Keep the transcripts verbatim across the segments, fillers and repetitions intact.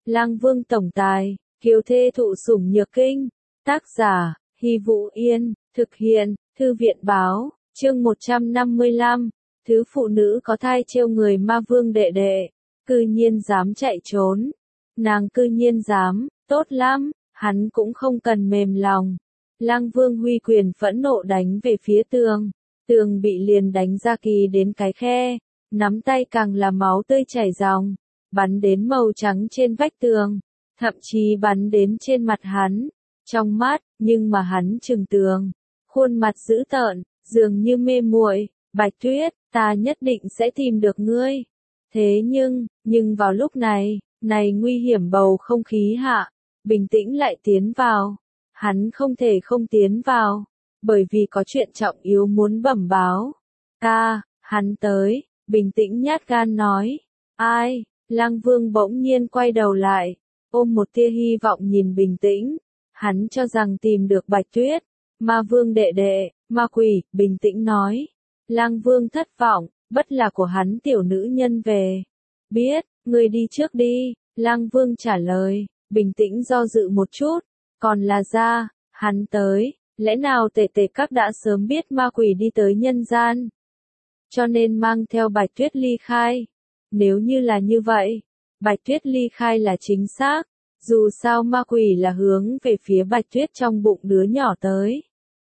Lang Vương tổng tài, kiều thê thụ sủng nhược kinh. Tác giả, Hy Vũ Yên, thực hiện, Thư viện báo, chương một trăm năm mươi lăm, thứ phụ nữ có thai trêu người ma vương đệ đệ, cư nhiên dám chạy trốn. Nàng cư nhiên dám, tốt lắm, hắn cũng không cần mềm lòng. Lang Vương huy quyền phẫn nộ đánh về phía tường, tường bị liền đánh ra kỳ đến cái khe, nắm tay càng là máu tươi chảy ròng, bắn đến màu trắng trên vách tường, thậm chí bắn đến trên mặt hắn, trong mắt, nhưng mà hắn trừng tường, khuôn mặt dữ tợn, dường như mê muội, Bạch Tuyết, ta nhất định sẽ tìm được ngươi. Thế nhưng, nhưng vào lúc này, này nguy hiểm bầu không khí hạ, bình tĩnh lại tiến vào. Hắn không thể không tiến vào, bởi vì có chuyện trọng yếu muốn bẩm báo. Ta, hắn tới, bình tĩnh nhát gan nói. Ai? Lang Vương bỗng nhiên quay đầu lại, ôm một tia hy vọng nhìn bình tĩnh. Hắn cho rằng tìm được Bạch Tuyết. Ma Vương đệ đệ, ma quỷ, bình tĩnh nói. Lang Vương thất vọng, bất là của hắn tiểu nữ nhân về. Biết, ngươi đi trước đi, Lang Vương trả lời, bình tĩnh do dự một chút. Còn là ra, hắn tới, lẽ nào tề tề các đã sớm biết ma quỷ đi tới nhân gian, cho nên mang theo Bạch Tuyết ly khai. Nếu như là như vậy, Bạch Tuyết ly khai là chính xác, dù sao ma quỷ là hướng về phía Bạch Tuyết trong bụng đứa nhỏ tới.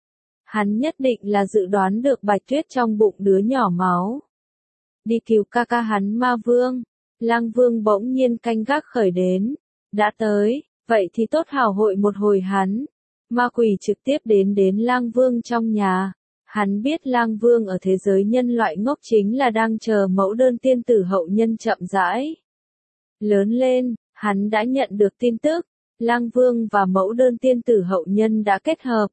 Hắn nhất định là dự đoán được Bạch Tuyết trong bụng đứa nhỏ máu. Đi cứu ca ca hắn ma vương, Lang Vương bỗng nhiên canh gác khởi đến, đã tới. Vậy thì tốt hảo hội một hồi hắn. Ma quỷ trực tiếp đến đến Lang Vương trong nhà. Hắn biết Lang Vương ở thế giới nhân loại ngốc chính là đang chờ mẫu đơn tiên tử hậu nhân chậm rãi lớn lên. Hắn đã nhận được tin tức, Lang Vương và mẫu đơn tiên tử hậu nhân đã kết hợp.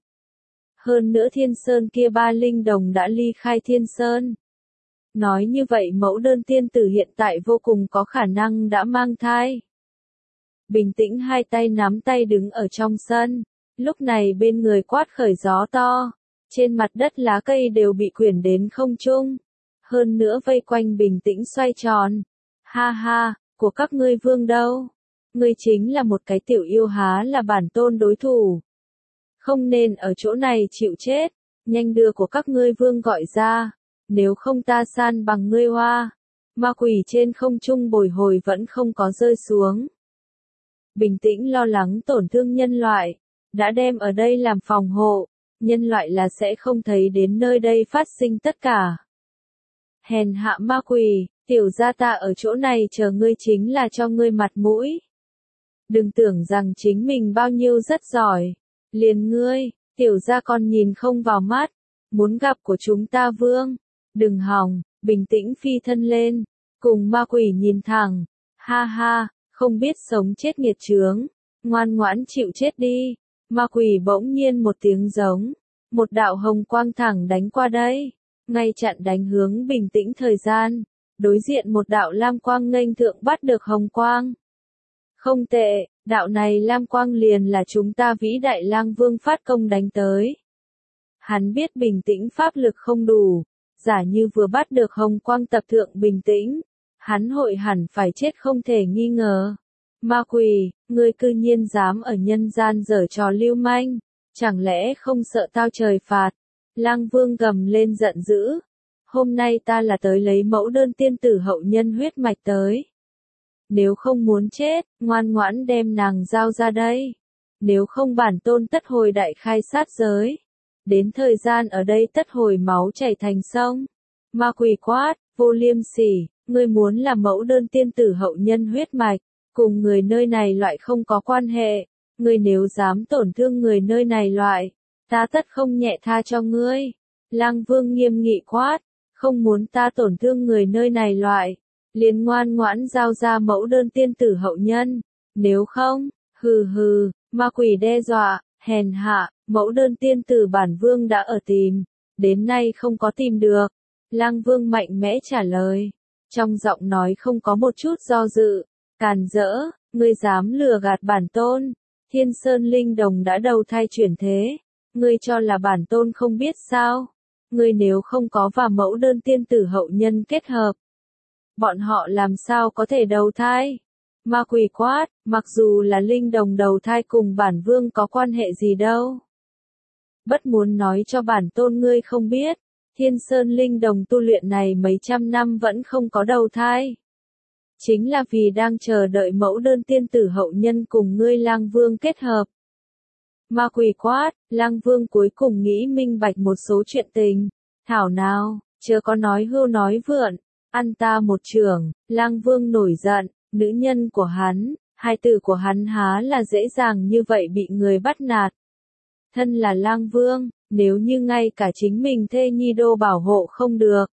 Hơn nữa Thiên Sơn kia ba linh đồng đã ly khai Thiên Sơn. Nói như vậy mẫu đơn tiên tử hiện tại vô cùng có khả năng đã mang thai. Bình tĩnh hai tay nắm tay đứng ở trong sân, lúc này bên người quát khởi gió to, trên mặt đất lá cây đều bị quyển đến không trung, hơn nữa vây quanh bình tĩnh xoay tròn. Ha ha, của các ngươi vương đâu? Ngươi chính là một cái tiểu yêu há là bản tôn đối thủ. Không nên ở chỗ này chịu chết, nhanh đưa của các ngươi vương gọi ra, nếu không ta san bằng ngươi hoa. Ma quỷ trên không trung bồi hồi vẫn không có rơi xuống. Bình tĩnh lo lắng tổn thương nhân loại, đã đem ở đây làm phòng hộ, nhân loại là sẽ không thấy đến nơi đây phát sinh tất cả. Hèn hạ ma quỷ, tiểu gia ta ở chỗ này chờ ngươi chính là cho ngươi mặt mũi. Đừng tưởng rằng chính mình bao nhiêu rất giỏi, liền ngươi, tiểu gia còn nhìn không vào mắt, muốn gặp của chúng ta vương, đừng hòng, bình tĩnh phi thân lên, cùng ma quỷ nhìn thẳng, ha ha. Không biết sống chết nghiệt chướng, ngoan ngoãn chịu chết đi. Ma quỷ bỗng nhiên một tiếng giống, một đạo hồng quang thẳng đánh qua đây, ngay chặn đánh hướng bình tĩnh thời gian, đối diện một đạo lam quang nghênh thượng bắt được hồng quang. Không tệ, đạo này lam quang liền là chúng ta vĩ đại Lang Vương phát công đánh tới. Hắn biết bình tĩnh pháp lực không đủ, giả như vừa bắt được hồng quang tập thượng bình tĩnh. Hắn hội hẳn phải chết không thể nghi ngờ. Ma quỷ, ngươi cư nhiên dám ở nhân gian giở trò lưu manh, chẳng lẽ không sợ tao trời phạt? Lang Vương gầm lên giận dữ. Hôm nay ta là tới lấy mẫu đơn tiên tử hậu nhân huyết mạch tới. Nếu không muốn chết, ngoan ngoãn đem nàng giao ra đây. Nếu không bản tôn tất hồi đại khai sát giới. Đến thời gian ở đây tất hồi máu chảy thành sông. Ma quỷ quát, vô liêm sỉ. Ngươi muốn là mẫu đơn tiên tử hậu nhân huyết mạch, cùng người nơi này loại không có quan hệ, ngươi nếu dám tổn thương người nơi này loại, ta tất không nhẹ tha cho ngươi. Lang Vương nghiêm nghị quát, không muốn ta tổn thương người nơi này loại, liền ngoan ngoãn giao ra mẫu đơn tiên tử hậu nhân, nếu không, hừ hừ, ma quỷ đe dọa, hèn hạ, mẫu đơn tiên tử bản vương đã ở tìm, đến nay không có tìm được. Lang Vương mạnh mẽ trả lời. Trong giọng nói không có một chút do dự, càn rỡ, ngươi dám lừa gạt bản tôn, Thiên Sơn linh đồng đã đầu thai chuyển thế, ngươi cho là bản tôn không biết sao, ngươi nếu không có và mẫu đơn tiên tử hậu nhân kết hợp, bọn họ làm sao có thể đầu thai, Ma quỷ quát, mặc dù là linh đồng đầu thai cùng bản vương có quan hệ gì đâu. Bất muốn nói cho bản tôn ngươi không biết, Thiên Sơn linh đồng tu luyện này mấy trăm năm vẫn không có đầu thai. Chính là vì đang chờ đợi mẫu đơn tiên tử hậu nhân cùng ngươi lang vương kết hợp. Ma quỷ quát, lang vương cuối cùng nghĩ minh bạch một số chuyện tình. Thảo nào, chớ có nói hưu nói vượn, ăn ta một trường, lang vương nổi giận, nữ nhân của hắn, hai tử của hắn há là dễ dàng như vậy bị người bắt nạt. Thân là lang vương, nếu như ngay cả chính mình thê nhi đô bảo hộ không được,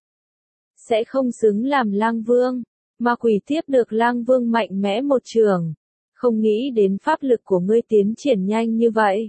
sẽ không xứng làm lang vương. Ma quỷ tiếp được lang vương mạnh mẽ một trường, không nghĩ đến pháp lực của ngươi tiến triển nhanh như vậy.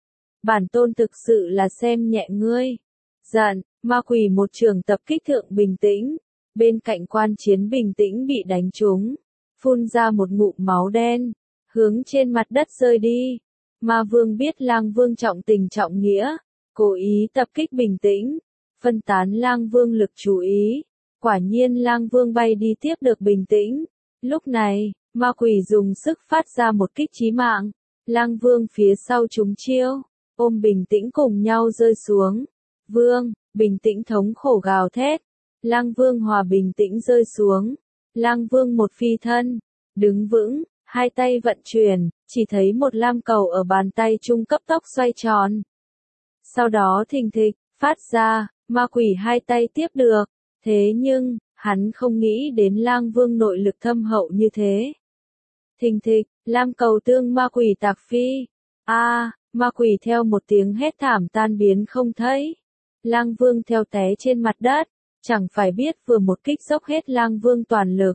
Bản tôn thực sự là xem nhẹ ngươi. Giận, ma quỷ một trường tập kích thượng bình tĩnh, bên cạnh quan chiến bình tĩnh bị đánh trúng, phun ra một ngụm máu đen, hướng trên mặt đất rơi đi. Ma vương biết lang vương trọng tình trọng nghĩa, cố ý tập kích bình tĩnh, phân tán lang vương lực chú ý. Quả nhiên lang vương bay đi tiếp được bình tĩnh. Lúc này, ma quỷ dùng sức phát ra một kích chí mạng. Lang vương phía sau trúng chiêu, ôm bình tĩnh cùng nhau rơi xuống. Vương, bình tĩnh thống khổ gào thét. Lang vương hòa bình tĩnh rơi xuống. Lang vương một phi thân, đứng vững, hai tay vận chuyển, chỉ thấy một lam cầu ở bàn tay trung cấp tốc xoay tròn. Sau đó thình thịch, phát ra, ma quỷ hai tay tiếp được. Thế nhưng, hắn không nghĩ đến lang vương nội lực thâm hậu như thế. Thình thịch, lam cầu tương ma quỷ tạc phi. A, à, ma quỷ theo một tiếng hét thảm tan biến không thấy. Lang vương theo té trên mặt đất, chẳng phải biết vừa một kích dốc hết lang vương toàn lực.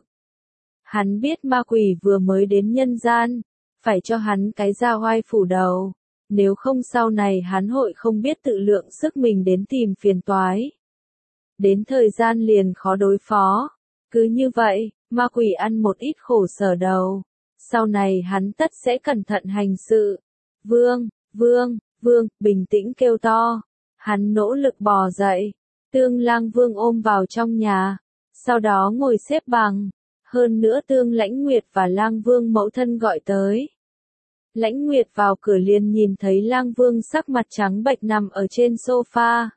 Hắn biết ma quỷ vừa mới đến nhân gian, phải cho hắn cái ra oai phủ đầu. Nếu không sau này hắn hội không biết tự lượng sức mình đến tìm phiền toái. Đến thời gian liền khó đối phó. Cứ như vậy, ma quỷ ăn một ít khổ sở đầu. Sau này hắn tất sẽ cẩn thận hành sự. Vương, vương, vương, bình tĩnh kêu to. Hắn nỗ lực bò dậy. Tương lang vương ôm vào trong nhà. Sau đó ngồi xếp bằng. Hơn nữa tương Lãnh Nguyệt và lang vương mẫu thân gọi tới. Lãnh Nguyệt vào cửa liền nhìn thấy lang vương sắc mặt trắng bệch nằm ở trên sofa.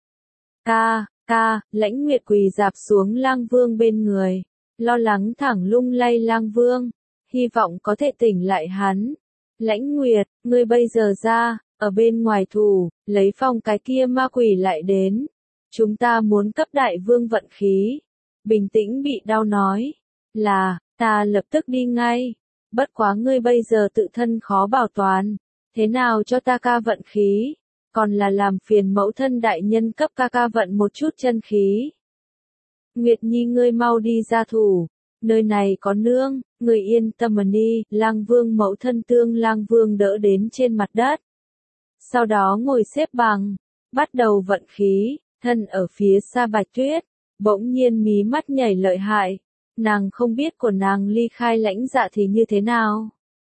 Ca, ca, Lãnh Nguyệt quỳ dạp xuống lang vương bên người, lo lắng thẳng lung lay lang vương, hy vọng có thể tỉnh lại hắn. Lãnh Nguyệt, ngươi bây giờ ra, ở bên ngoài thủ, lấy phòng cái kia ma quỷ lại đến. Chúng ta muốn cấp đại vương vận khí. Bình tĩnh bị đau nói, là, ta lập tức đi ngay. Bất quá ngươi bây giờ tự thân khó bảo toàn, thế nào cho ta ca vận khí, còn là làm phiền mẫu thân đại nhân cấp ca ca vận một chút chân khí. Nguyệt Nhi ngươi mau đi ra thủ, nơi này có nương, ngươi yên tâm mà đi. Lang vương mẫu thân tương lang vương đỡ đến trên mặt đất. Sau đó ngồi xếp bằng, bắt đầu vận khí, thân ở phía xa Bạch Tuyết, bỗng nhiên mí mắt nhảy lợi hại. Nàng không biết của nàng ly khai Lãnh Dạ thì như thế nào.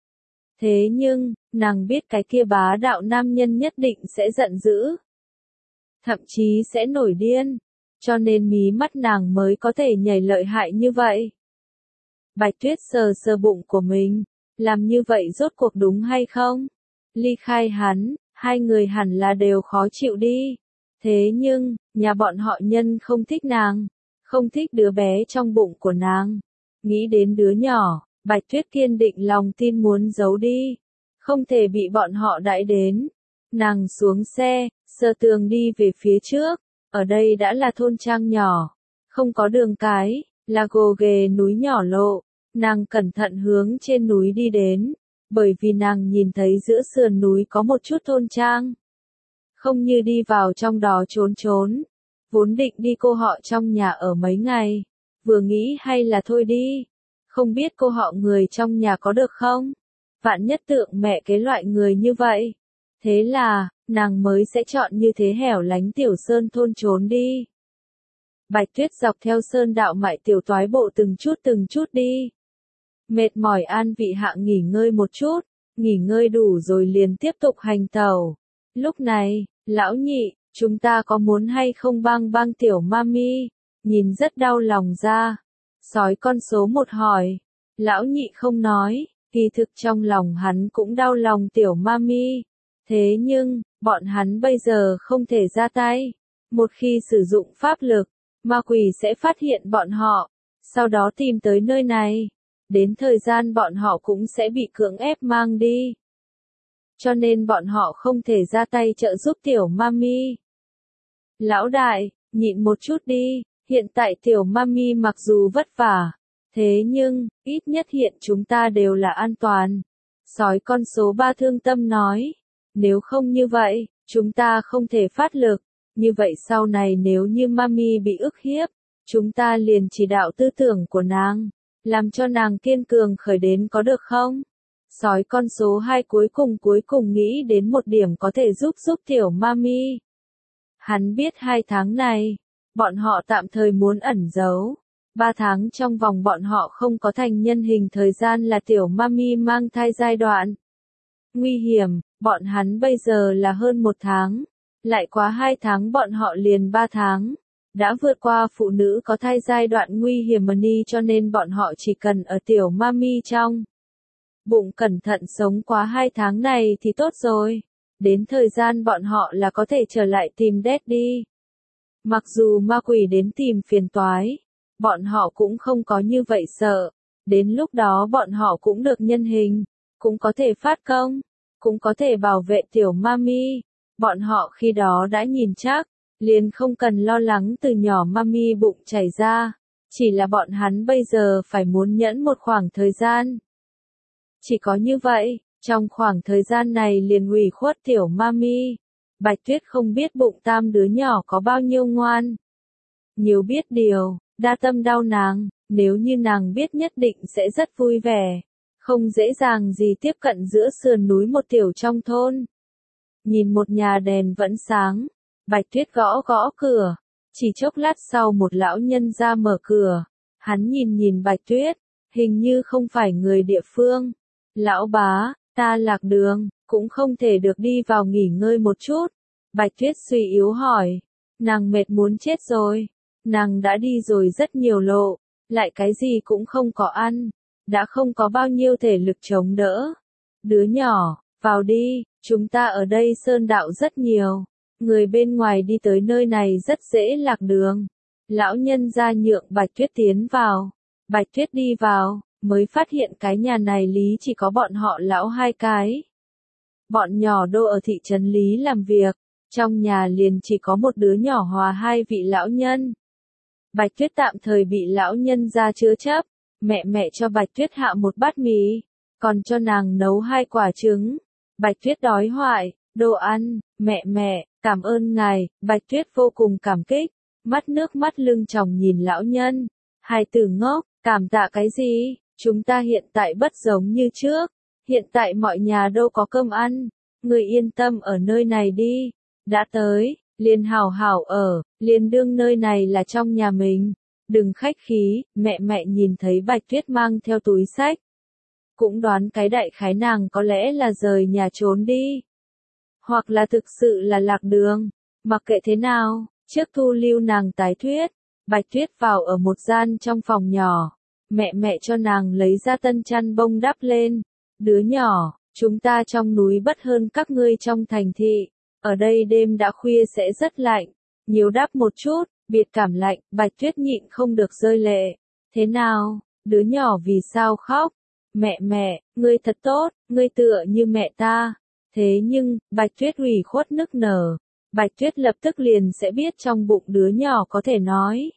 Thế nhưng, nàng biết cái kia bá đạo nam nhân nhất định sẽ giận dữ. Thậm chí sẽ nổi điên. Cho nên mí mắt nàng mới có thể nhảy lợi hại như vậy. Bạch Tuyết sờ sờ bụng của mình. Làm như vậy rốt cuộc đúng hay không? Ly khai hắn, hai người hẳn là đều khó chịu đi. Thế nhưng, nhà bọn họ nhân không thích nàng. Không thích đứa bé trong bụng của nàng. Nghĩ đến đứa nhỏ, Bạch Tuyết kiên định lòng tin muốn giấu đi. Không thể bị bọn họ đãi đến. Nàng xuống xe, sờ tường đi về phía trước. Ở đây đã là thôn trang nhỏ. Không có đường cái, là gồ ghề núi nhỏ lộ. Nàng cẩn thận hướng trên núi đi đến. Bởi vì nàng nhìn thấy giữa sườn núi có một chút thôn trang. Không như đi vào trong đó trốn trốn. Vốn định đi cô họ trong nhà ở mấy ngày, vừa nghĩ hay là thôi đi, không biết cô họ người trong nhà có được không? Vạn nhất tượng mẹ cái loại người như vậy. Thế là, nàng mới sẽ chọn như thế hẻo lánh tiểu sơn thôn trốn đi. Bạch Tuyết dọc theo sơn đạo mại tiểu toái bộ từng chút từng chút đi. Mệt mỏi an vị hạ nghỉ ngơi một chút, nghỉ ngơi đủ rồi liền tiếp tục hành tàu. Lúc này, lão nhị, chúng ta có muốn hay không bang bang tiểu mami, nhìn rất đau lòng ra. Sói con số một hỏi, Lão nhị không nói, kỳ thực trong lòng hắn cũng đau lòng tiểu mami. Thế nhưng, bọn hắn bây giờ không thể ra tay. Một khi sử dụng pháp lực, ma quỷ sẽ phát hiện bọn họ, sau đó tìm tới nơi này. Đến thời gian bọn họ cũng sẽ bị cưỡng ép mang đi. Cho nên bọn họ không thể ra tay trợ giúp tiểu mami. Lão đại, nhịn một chút đi, hiện tại tiểu mami mặc dù vất vả, thế nhưng, ít nhất hiện chúng ta đều là an toàn. Sói con số ba thương tâm nói, nếu không như vậy, chúng ta không thể phát lực, như vậy sau này nếu như mami bị ức hiếp, chúng ta liền chỉ đạo tư tưởng của nàng, làm cho nàng kiên cường khởi đến có được không? Sói con số hai cuối cùng cuối cùng nghĩ đến một điểm có thể giúp giúp tiểu mami. Hắn biết hai tháng này, bọn họ tạm thời muốn ẩn giấu. Ba tháng trong vòng bọn họ không có thành nhân hình thời gian là tiểu mami mang thai giai đoạn. Nguy hiểm, bọn hắn bây giờ là hơn một tháng. Lại quá hai tháng bọn họ liền ba tháng. Đã vượt qua phụ nữ có thai giai đoạn nguy hiểm mani cho nên bọn họ chỉ cần ở tiểu mami trong bụng cẩn thận sống quá hai tháng này thì tốt rồi. Đến thời gian bọn họ là có thể trở lại tìm Daddy. Mặc dù ma quỷ đến tìm phiền toái, bọn họ cũng không có như vậy sợ. Đến lúc đó bọn họ cũng được nhân hình, cũng có thể phát công, cũng có thể bảo vệ tiểu mami. Bọn họ khi đó đã nhìn chắc, liền không cần lo lắng từ nhỏ mami bụng chảy ra. Chỉ là bọn hắn bây giờ phải muốn nhẫn một khoảng thời gian. Chỉ có như vậy, trong khoảng thời gian này liền ủy khuất tiểu mami. Bạch Tuyết không biết bụng tam đứa nhỏ có bao nhiêu ngoan. Nhiều biết điều, đa tâm đau nàng, nếu như nàng biết nhất định sẽ rất vui vẻ. Không dễ dàng gì tiếp cận giữa sườn núi một tiểu trong thôn. Nhìn một nhà đèn vẫn sáng, Bạch Tuyết gõ gõ cửa. Chỉ chốc lát sau một lão nhân ra mở cửa. Hắn nhìn nhìn Bạch Tuyết, hình như không phải người địa phương. Lão bá, ta lạc đường, cũng không thể được đi vào nghỉ ngơi một chút. Bạch Tuyết suy yếu hỏi, nàng mệt muốn chết rồi. Nàng đã đi rồi rất nhiều lộ, lại cái gì cũng không có ăn, đã không có bao nhiêu thể lực chống đỡ. Đứa nhỏ, vào đi, chúng ta ở đây sơn đạo rất nhiều. Người bên ngoài đi tới nơi này rất dễ lạc đường. Lão nhân ra nhượng Bạch Tuyết tiến vào. Bạch Tuyết đi vào, mới phát hiện cái nhà này lý chỉ có bọn họ lão hai cái. Bọn nhỏ đô ở thị trấn lý làm việc, trong nhà liền chỉ có một đứa nhỏ hòa hai vị lão nhân. Bạch Tuyết tạm thời bị lão nhân ra chứa chấp, mẹ mẹ cho Bạch Tuyết hạ một bát mì, còn cho nàng nấu hai quả trứng. Bạch Tuyết đói hoài, đồ ăn, mẹ mẹ, cảm ơn ngài. Bạch Tuyết vô cùng cảm kích, mắt nước mắt lưng tròng nhìn lão nhân. Hai tử ngốc, cảm tạ cái gì, chúng ta hiện tại bất giống như trước, hiện tại mọi nhà đâu có cơm ăn, người yên tâm ở nơi này đi, đã tới, liền hảo hảo ở, liền đương nơi này là trong nhà mình, đừng khách khí. Mẹ mẹ nhìn thấy Bạch Tuyết mang theo túi xách, cũng đoán cái đại khái nàng có lẽ là rời nhà trốn đi, hoặc là thực sự là lạc đường. Mặc kệ thế nào, trước thu lưu nàng tái thuyết, Bạch Tuyết vào ở một gian trong phòng nhỏ, mẹ mẹ cho nàng lấy ra tân chăn bông đắp lên. Đứa nhỏ, chúng ta trong núi bất hơn các ngươi trong thành thị, ở đây đêm đã khuya sẽ rất lạnh, nhiều đắp một chút, biệt cảm lạnh. Bạch Tuyết nhịn không được rơi lệ. Thế nào, đứa nhỏ vì sao khóc? Mẹ mẹ, ngươi thật tốt, ngươi tựa như mẹ ta. Thế nhưng, Bạch Tuyết ủy khuất nức nở. Bạch Tuyết lập tức liền sẽ biết trong bụng đứa nhỏ có thể nói.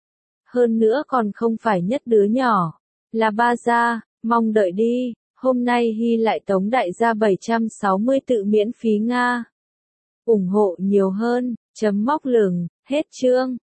Hơn nữa còn không phải nhất đứa nhỏ, là ba gia, mong đợi đi, hôm nay Hy lại tống đại gia bảy trăm sáu mươi tự miễn phí Nga. Ủng hộ nhiều hơn, chấm móc lửng, hết chương.